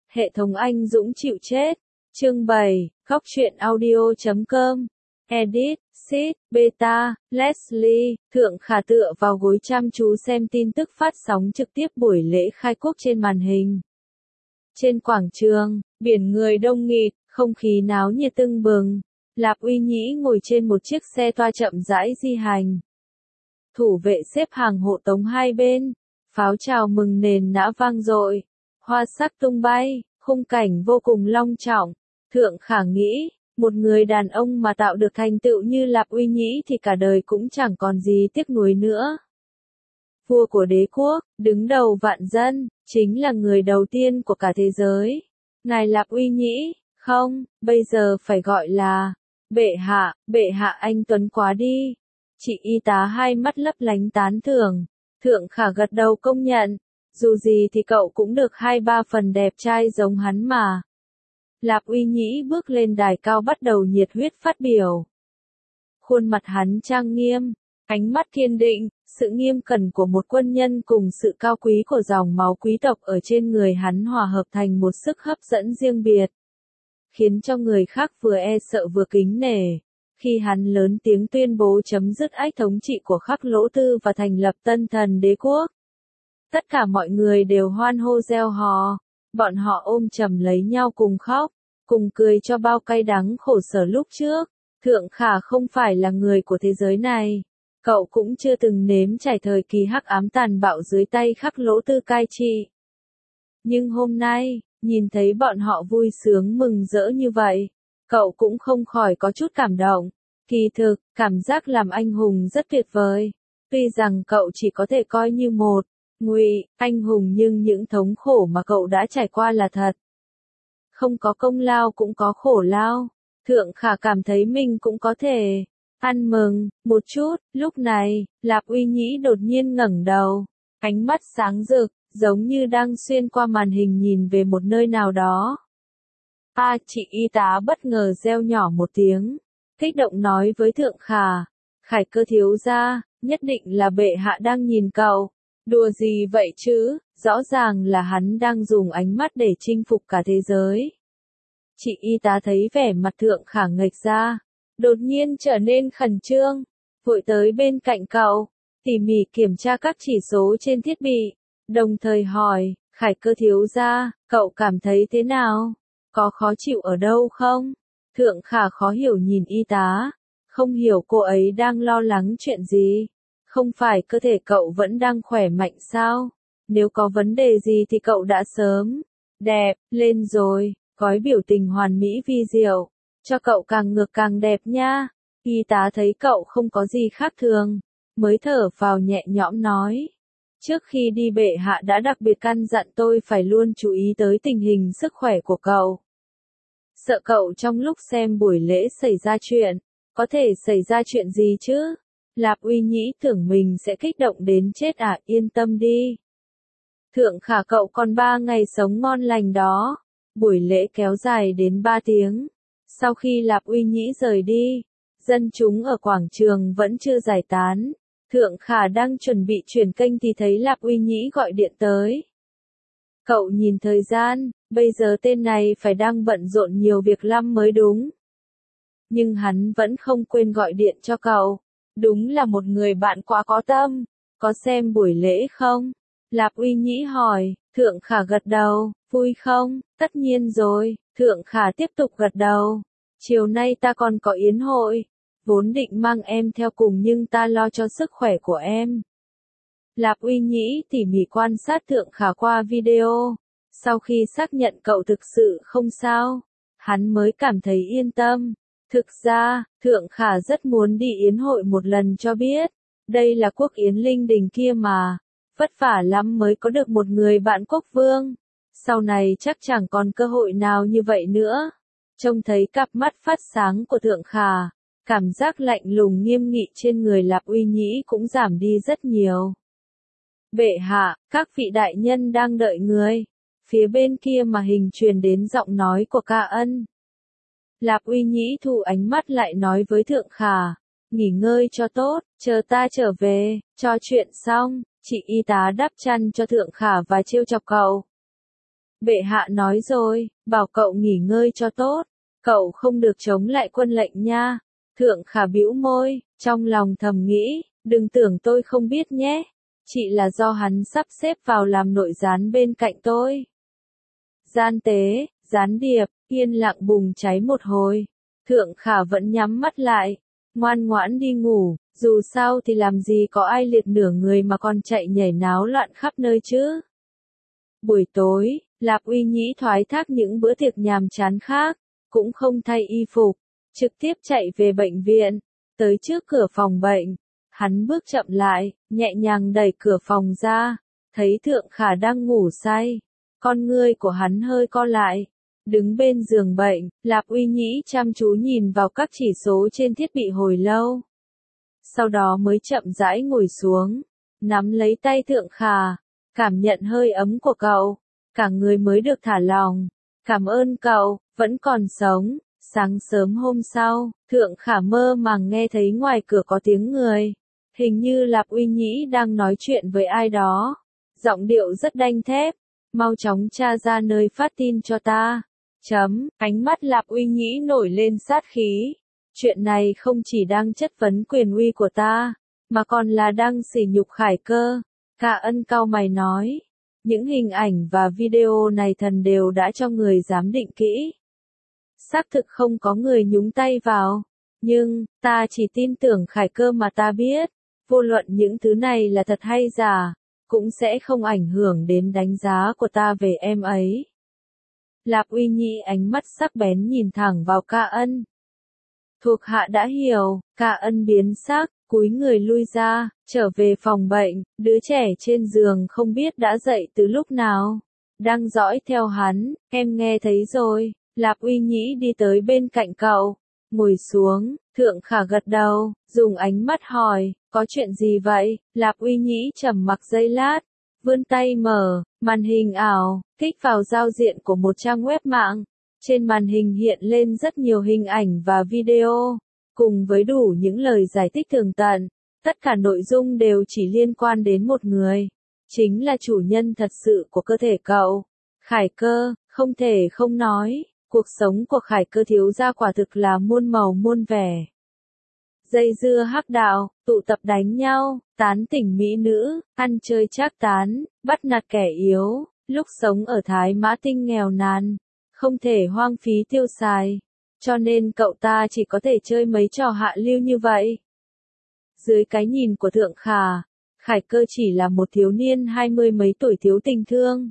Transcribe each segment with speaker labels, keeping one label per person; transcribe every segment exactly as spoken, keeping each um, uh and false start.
Speaker 1: Hệ thống anh dũng chịu chết. Chương bảy, Góc truyện audio chấm com. Edit, Sid, Beta, Leslie, Thượng Khả tựa vào gối chăm chú xem tin tức phát sóng trực tiếp buổi lễ khai quốc trên màn hình. Trên quảng trường, biển người đông nghịt, không khí náo nhiệt tưng bừng. Lạp Uy Nhĩ ngồi trên một chiếc xe toa chậm rãi di hành. Thủ vệ xếp hàng hộ tống hai bên, pháo chào mừng nền nã vang dội, hoa sắc tung bay, khung cảnh vô cùng long trọng. Thượng Khả nghĩ, một người đàn ông mà tạo được thành tựu như Lạp Uy Nhĩ thì cả đời cũng chẳng còn gì tiếc nuối nữa. Vua của đế quốc, đứng đầu vạn dân, chính là người đầu tiên của cả thế giới. Ngài Lạp Uy Nhĩ, không, bây giờ phải gọi là bệ hạ, bệ hạ anh tuấn quá đi. Chị y tá hai mắt lấp lánh tán thưởng. Thượng Khả gật đầu công nhận, dù gì thì cậu cũng được hai ba phần đẹp trai giống hắn mà. Lạp Uy Nhĩ bước lên đài cao bắt đầu nhiệt huyết phát biểu. Khuôn mặt hắn trang nghiêm, ánh mắt kiên định, sự nghiêm cẩn của một quân nhân cùng sự cao quý của dòng máu quý tộc ở trên người hắn hòa hợp thành một sức hấp dẫn riêng biệt, khiến cho người khác vừa e sợ vừa kính nể. Khi hắn lớn tiếng tuyên bố chấm dứt ách thống trị của Khắc Lỗ Tư và thành lập tân thần đế quốc, tất cả mọi người đều hoan hô reo hò, bọn họ ôm chầm lấy nhau cùng khóc, cùng cười cho bao cay đắng khổ sở lúc trước. Thượng Khả không phải là người của thế giới này, cậu cũng chưa từng nếm trải thời kỳ hắc ám tàn bạo dưới tay Khắc Lỗ Tư cai trị. Nhưng hôm nay, nhìn thấy bọn họ vui sướng mừng rỡ như vậy, cậu cũng không khỏi có chút cảm động. Kỳ thực, cảm giác làm anh hùng rất tuyệt vời. Tuy rằng cậu chỉ có thể coi như một ngụy anh hùng nhưng những thống khổ mà cậu đã trải qua là thật. Không có công lao cũng có khổ lao. Thượng Khả cảm thấy mình cũng có thể ăn mừng một chút. Lúc này, Lạp Uy Nhĩ đột nhiên ngẩng đầu, ánh mắt sáng rực, giống như đang xuyên qua màn hình nhìn về một nơi nào đó. A à, chị y tá bất ngờ reo nhỏ một tiếng, kích động nói với Thượng Khả, Khải Cơ thiếu gia, nhất định là bệ hạ đang nhìn cậu. Đùa gì vậy chứ, rõ ràng là hắn đang dùng ánh mắt để chinh phục cả thế giới. Chị y tá thấy vẻ mặt Thượng Khả nghệch ra, đột nhiên trở nên khẩn trương, vội tới bên cạnh cậu, tỉ mỉ kiểm tra các chỉ số trên thiết bị, đồng thời hỏi, Khải Cơ thiếu gia, cậu cảm thấy thế nào? Có khó chịu ở đâu không? Thượng Khả khó hiểu nhìn y tá, không hiểu cô ấy đang lo lắng chuyện gì. Không phải cơ thể cậu vẫn đang khỏe mạnh sao? Nếu có vấn đề gì thì cậu đã sớm đẹp lên rồi, gói biểu tình hoàn mỹ vi diệu, cho cậu càng ngược càng đẹp nha. Y tá thấy cậu không có gì khác thường, mới thở phào nhẹ nhõm nói. Trước khi đi bệ hạ đã đặc biệt căn dặn tôi phải luôn chú ý tới tình hình sức khỏe của cậu. Sợ cậu trong lúc xem buổi lễ xảy ra chuyện, có thể xảy ra chuyện gì chứ? Lạp Uy Nhĩ tưởng mình sẽ kích động đến chết à, yên tâm đi. Thượng Khả cậu còn ba ngày sống ngon lành đó. Buổi lễ kéo dài đến ba tiếng. Sau khi Lạp Uy Nhĩ rời đi, dân chúng ở quảng trường vẫn chưa giải tán. Thượng Khả đang chuẩn bị chuyển kênh thì thấy Lạp Uy Nhĩ gọi điện tới. Cậu nhìn thời gian, bây giờ tên này phải đang bận rộn nhiều việc lắm mới đúng. Nhưng hắn vẫn không quên gọi điện cho cậu. Đúng là một người bạn quá có tâm. Có xem buổi lễ không? Lạp Uy Nhĩ hỏi. Thượng Khả gật đầu. Vui không? Tất nhiên rồi. Thượng Khả tiếp tục gật đầu. Chiều nay ta còn có yến hội. Vốn định mang em theo cùng nhưng ta lo cho sức khỏe của em. Lạp Uy Nhĩ tỉ mỉ quan sát Thượng Khả qua video. Sau khi xác nhận cậu thực sự không sao, hắn mới cảm thấy yên tâm. Thực ra, Thượng Khả rất muốn đi yến hội một lần cho biết. Đây là quốc yến linh đình kia mà. Vất vả lắm mới có được một người bạn quốc vương. Sau này chắc chẳng còn cơ hội nào như vậy nữa. Trông thấy cặp mắt phát sáng của Thượng Khả, cảm giác lạnh lùng nghiêm nghị trên người Lạp Uy Nhĩ cũng giảm đi rất nhiều. Bệ hạ, các vị đại nhân đang đợi người. Phía bên kia mà hình truyền đến giọng nói của Ca Ân. Lạp Uy Nhĩ thu ánh mắt lại nói với Thượng Khả, nghỉ ngơi cho tốt, chờ ta trở về. Cho chuyện xong, chị y tá đắp chăn cho Thượng Khả và trêu chọc cậu. Bệ hạ nói rồi, bảo cậu nghỉ ngơi cho tốt, cậu không được chống lại quân lệnh nha. Thượng Khả bĩu môi, trong lòng thầm nghĩ, đừng tưởng tôi không biết nhé, chỉ là do hắn sắp xếp vào làm nội gián bên cạnh tôi. Gian tế, gián điệp, yên lặng bùng cháy một hồi. Thượng Khả vẫn nhắm mắt lại, ngoan ngoãn đi ngủ, dù sao thì làm gì có ai liệt nửa người mà còn chạy nhảy náo loạn khắp nơi chứ. Buổi tối, Lạp Uy Nhĩ thoái thác những bữa tiệc nhàm chán khác, cũng không thay y phục, trực tiếp chạy về bệnh viện, tới trước cửa phòng bệnh. Hắn bước chậm lại, nhẹ nhàng đẩy cửa phòng ra, thấy Thượng Khả đang ngủ say. Con ngươi của hắn hơi co lại, đứng bên giường bệnh, Lạp Uy Nhĩ chăm chú nhìn vào các chỉ số trên thiết bị hồi lâu. Sau đó mới chậm rãi ngồi xuống, nắm lấy tay Thượng Khả, cảm nhận hơi ấm của cậu, cả người mới được thả lỏng. Cảm ơn cậu, vẫn còn sống. Sáng sớm hôm sau, Thượng Khả mơ màng nghe thấy ngoài cửa có tiếng người. Hình như Lạp Uy Nhĩ đang nói chuyện với ai đó. Giọng điệu rất đanh thép. Mau chóng tra ra nơi phát tin cho ta. Chấm, ánh mắt Lạp Uy Nhĩ nổi lên sát khí. Chuyện này không chỉ đang chất vấn quyền uy của ta, mà còn là đang sỉ nhục Khải Cơ. Cả Ân cau mày nói. Những hình ảnh và video này thần đều đã cho người giám định kỹ. Xác thực không có người nhúng tay vào. Nhưng, ta chỉ tin tưởng Khải Cơ mà ta biết. Vô luận những thứ này là thật hay giả, cũng sẽ không ảnh hưởng đến đánh giá của ta về em ấy. Lạp Uy Nhĩ ánh mắt sắc bén nhìn thẳng vào Ca Ân. Thuộc hạ đã hiểu. Ca Ân biến sắc, cúi người lui ra, trở về phòng bệnh. Đứa trẻ trên giường không biết đã dậy từ lúc nào, đang dõi theo hắn. Em nghe thấy rồi. Lạp Uy Nhĩ đi tới bên cạnh cậu, ngồi xuống. Thượng Khả gật đầu, dùng ánh mắt hỏi, có chuyện gì vậy? Lạp Uy Nhĩ trầm mặc giây lát, vươn tay mở, màn hình ảo, kích vào giao diện của một trang web mạng. Trên màn hình hiện lên rất nhiều hình ảnh và video, cùng với đủ những lời giải thích tường tận. Tất cả nội dung đều chỉ liên quan đến một người, chính là chủ nhân thật sự của cơ thể cậu, Khải Cơ. Không thể không nói, cuộc sống của Khải Cơ thiếu gia quả thực là muôn màu muôn vẻ. Dây dưa hắc đạo, tụ tập đánh nhau, tán tỉnh mỹ nữ, ăn chơi trác tán, bắt nạt kẻ yếu. Lúc sống ở Thái Mã Tinh nghèo nàn, không thể hoang phí tiêu xài, cho nên cậu ta chỉ có thể chơi mấy trò hạ lưu như vậy. Dưới cái nhìn của Thượng Khả, Khải Cơ chỉ là một thiếu niên hai mươi mấy tuổi thiếu tình thương.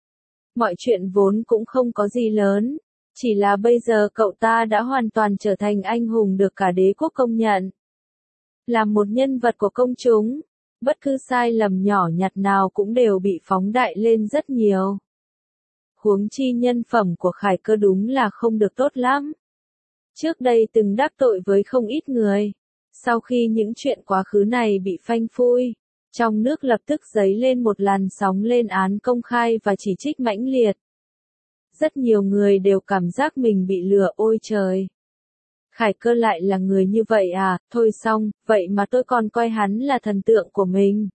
Speaker 1: Mọi chuyện vốn cũng không có gì lớn, chỉ là bây giờ cậu ta đã hoàn toàn trở thành anh hùng được cả đế quốc công nhận. Là một nhân vật của công chúng, bất cứ sai lầm nhỏ nhặt nào cũng đều bị phóng đại lên rất nhiều. Huống chi nhân phẩm của Khải Cơ đúng là không được tốt lắm. Trước đây từng đắc tội với không ít người. Sau khi những chuyện quá khứ này bị phanh phui, trong nước lập tức dấy lên một làn sóng lên án công khai và chỉ trích mãnh liệt. Rất nhiều người đều cảm giác mình bị lừa. Ôi trời! Khải Cơ lại là người như vậy à? Thôi xong, vậy mà tôi còn coi hắn là thần tượng của mình.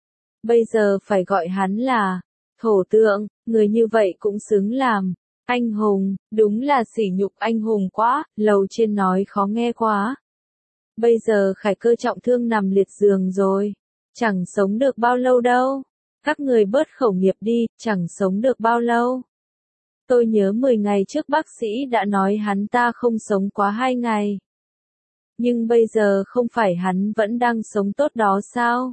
Speaker 1: Bây giờ phải gọi hắn là thổ tượng, người như vậy cũng xứng làm anh hùng. Đúng là sỉ nhục anh hùng quá, lầu trên nói khó nghe quá. Bây giờ Khải Cơ trọng thương nằm liệt giường rồi, chẳng sống được bao lâu đâu. Các người bớt khẩu nghiệp đi, chẳng sống được bao lâu. Tôi nhớ mười ngày trước bác sĩ đã nói hắn ta không sống quá hai ngày. Nhưng bây giờ không phải hắn vẫn đang sống tốt đó sao?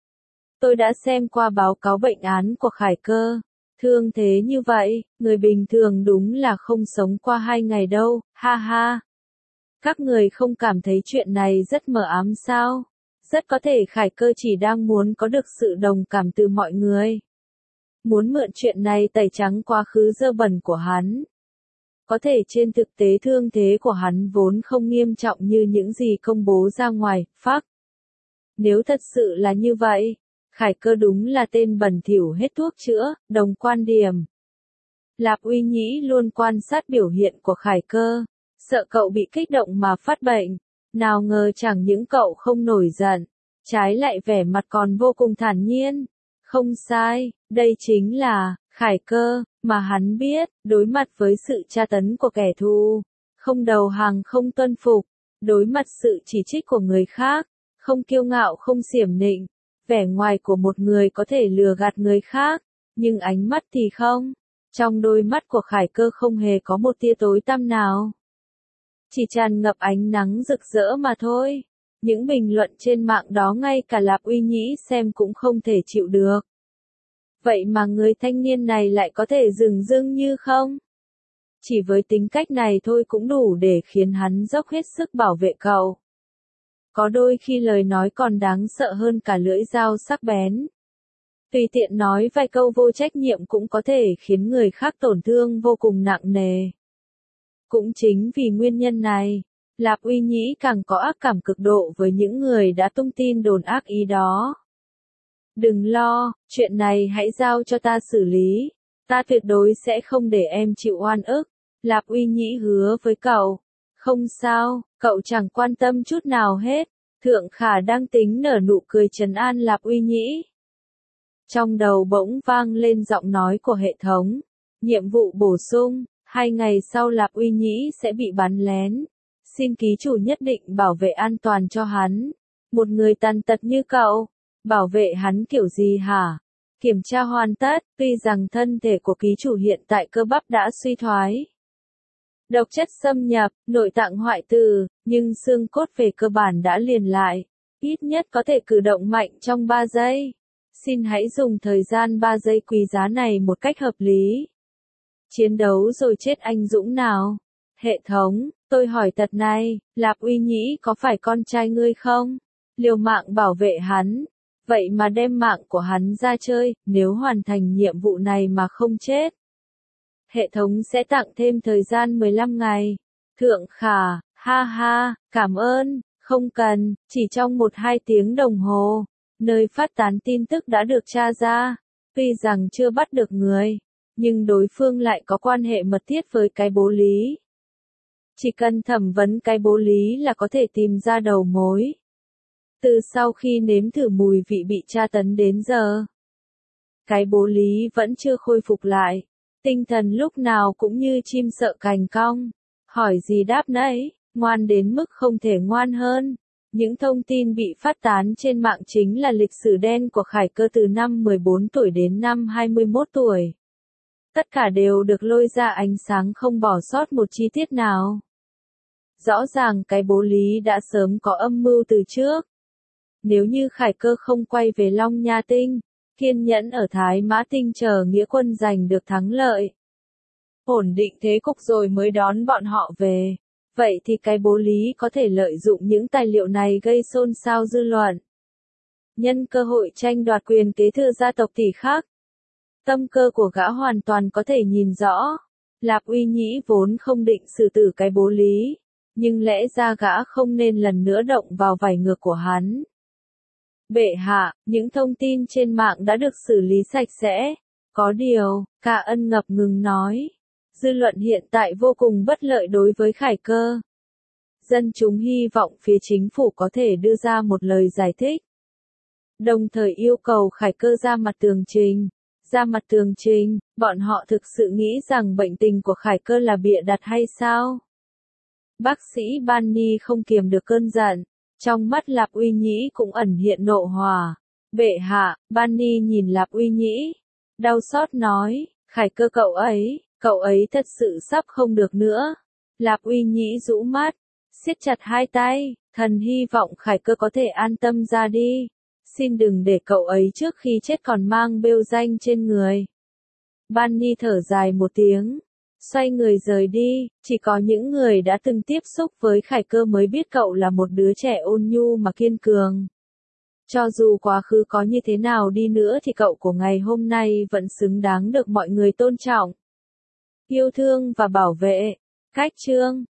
Speaker 1: Tôi đã xem qua báo cáo bệnh án của Khải Cơ. Thương thế như vậy, người bình thường đúng là không sống qua hai ngày đâu, ha ha. Các người không cảm thấy chuyện này rất mờ ám sao? Rất có thể Khải Cơ chỉ đang muốn có được sự đồng cảm từ mọi người. Muốn mượn chuyện này tẩy trắng quá khứ dơ bẩn của hắn. Có thể trên thực tế thương thế của hắn vốn không nghiêm trọng như những gì công bố ra ngoài, phác. Nếu thật sự là như vậy, Khải Cơ đúng là tên bẩn thỉu hết thuốc chữa. Đồng quan điểm. Lạp Uy Nhĩ luôn quan sát biểu hiện của Khải Cơ, sợ cậu bị kích động mà phát bệnh. Nào ngờ chẳng những cậu không nổi giận, trái lại vẻ mặt còn vô cùng thản nhiên. Không sai, đây chính là Khải Cơ, Mà hắn biết, đối mặt với sự tra tấn của kẻ thù, không đầu hàng không tuân phục, đối mặt sự chỉ trích của người khác, không kiêu ngạo không xiểm nịnh, vẻ ngoài của một người có thể lừa gạt người khác, nhưng ánh mắt thì không. Trong đôi mắt của Khải Cơ không hề có một tia tối tăm nào. Chỉ tràn ngập ánh nắng rực rỡ mà thôi. Những bình luận trên mạng đó ngay cả Lạp Uy Nhĩ xem cũng không thể chịu được. Vậy mà người thanh niên này lại có thể dửng dưng như không? Chỉ với tính cách này thôi cũng đủ để khiến hắn dốc hết sức bảo vệ cậu. Có đôi khi lời nói còn đáng sợ hơn cả lưỡi dao sắc bén. Tùy tiện nói vài câu vô trách nhiệm cũng có thể khiến người khác tổn thương vô cùng nặng nề. Cũng chính vì nguyên nhân này, Lạp Uy Nhĩ càng có ác cảm cực độ với những người đã tung tin đồn ác ý đó. Đừng lo, chuyện này hãy giao cho ta xử lý. Ta tuyệt đối sẽ không để em chịu oan ức. Lạp Uy Nhĩ hứa với cậu. Không sao, cậu chẳng quan tâm chút nào hết. Thượng Khả đang tính nở nụ cười trấn an Lạp Uy Nhĩ. Trong đầu bỗng vang lên giọng nói của hệ thống. Nhiệm vụ bổ sung, hai ngày sau Lạp Uy Nhĩ sẽ bị bắn lén. Xin ký chủ nhất định bảo vệ an toàn cho hắn. Một người tàn tật như cậu, bảo vệ hắn kiểu gì hả? Kiểm tra hoàn tất, tuy rằng thân thể của ký chủ hiện tại cơ bắp đã suy thoái. Độc chất xâm nhập, nội tạng hoại tử, nhưng xương cốt về cơ bản đã liền lại. Ít nhất có thể cử động mạnh trong ba giây. Xin hãy dùng thời gian ba giây quý giá này một cách hợp lý. Chiến đấu rồi chết anh dũng nào. Hệ thống, tôi hỏi thật này, Lạp Uy Nhĩ có phải con trai ngươi không? Liều mạng bảo vệ hắn. Vậy mà đem mạng của hắn ra chơi, nếu hoàn thành nhiệm vụ này mà không chết. Hệ thống sẽ tặng thêm thời gian mười lăm ngày. Thượng Khả, ha ha, cảm ơn, không cần, chỉ trong một hai tiếng đồng hồ. Nơi phát tán tin tức đã được tra ra. Tuy rằng chưa bắt được người, nhưng đối phương lại có quan hệ mật thiết với cái bố Lý. Chỉ cần thẩm vấn cái bố Lý là có thể tìm ra đầu mối. Từ sau khi nếm thử mùi vị bị tra tấn đến giờ, cái bố Lý vẫn chưa khôi phục lại. Tinh thần lúc nào cũng như chim sợ cành cong. Hỏi gì đáp nấy, ngoan đến mức không thể ngoan hơn. Những thông tin bị phát tán trên mạng chính là lịch sử đen của Khải Cơ từ năm mười bốn tuổi đến năm hai mươi mốt tuổi. Tất cả đều được lôi ra ánh sáng không bỏ sót một chi tiết nào. Rõ ràng cái bố Lý đã sớm có âm mưu từ trước. Nếu như Khải Cơ không quay về Long Nha Tinh, kiên nhẫn ở Thái Mã Tinh chờ nghĩa quân giành được thắng lợi, ổn định thế cục rồi mới đón bọn họ về, vậy thì cái bố Lý có thể lợi dụng những tài liệu này gây xôn xao dư luận. Nhân cơ hội tranh đoạt quyền kế thừa gia tộc tỷ khắc. Tâm cơ của gã hoàn toàn có thể nhìn rõ. Lạp Uy Nhĩ vốn không định xử tử cái bố Lý, nhưng lẽ ra gã không nên lần nữa động vào vảy ngược của hắn. Bệ hạ, những thông tin trên mạng đã được xử lý sạch sẽ. Có điều, Cả Ân ngập ngừng nói. Dư luận hiện tại vô cùng bất lợi đối với Khải Cơ. Dân chúng hy vọng phía chính phủ có thể đưa ra một lời giải thích. Đồng thời yêu cầu Khải Cơ ra mặt tường trình. Ra mặt tường trình, bọn họ thực sự nghĩ rằng bệnh tình của Khải Cơ là bịa đặt hay sao? Bác sĩ Bunny không kiềm được cơn giận. Trong mắt Lạp Uy Nhĩ cũng ẩn hiện nộ hỏa. Bệ hạ, Bunny nhìn Lạp Uy Nhĩ. Đau xót nói, Khải Cơ cậu ấy, cậu ấy thật sự sắp không được nữa. Lạp Uy Nhĩ rũ mắt, siết chặt hai tay, thần hy vọng Khải Cơ có thể an tâm ra đi. Xin đừng để cậu ấy trước khi chết còn mang bêu danh trên người. Bunny thở dài một tiếng. Xoay người rời đi, chỉ có những người đã từng tiếp xúc với Khải Cơ mới biết cậu là một đứa trẻ ôn nhu mà kiên cường. Cho dù quá khứ có như thế nào đi nữa thì cậu của ngày hôm nay vẫn xứng đáng được mọi người tôn trọng, yêu thương và bảo vệ. Cách chương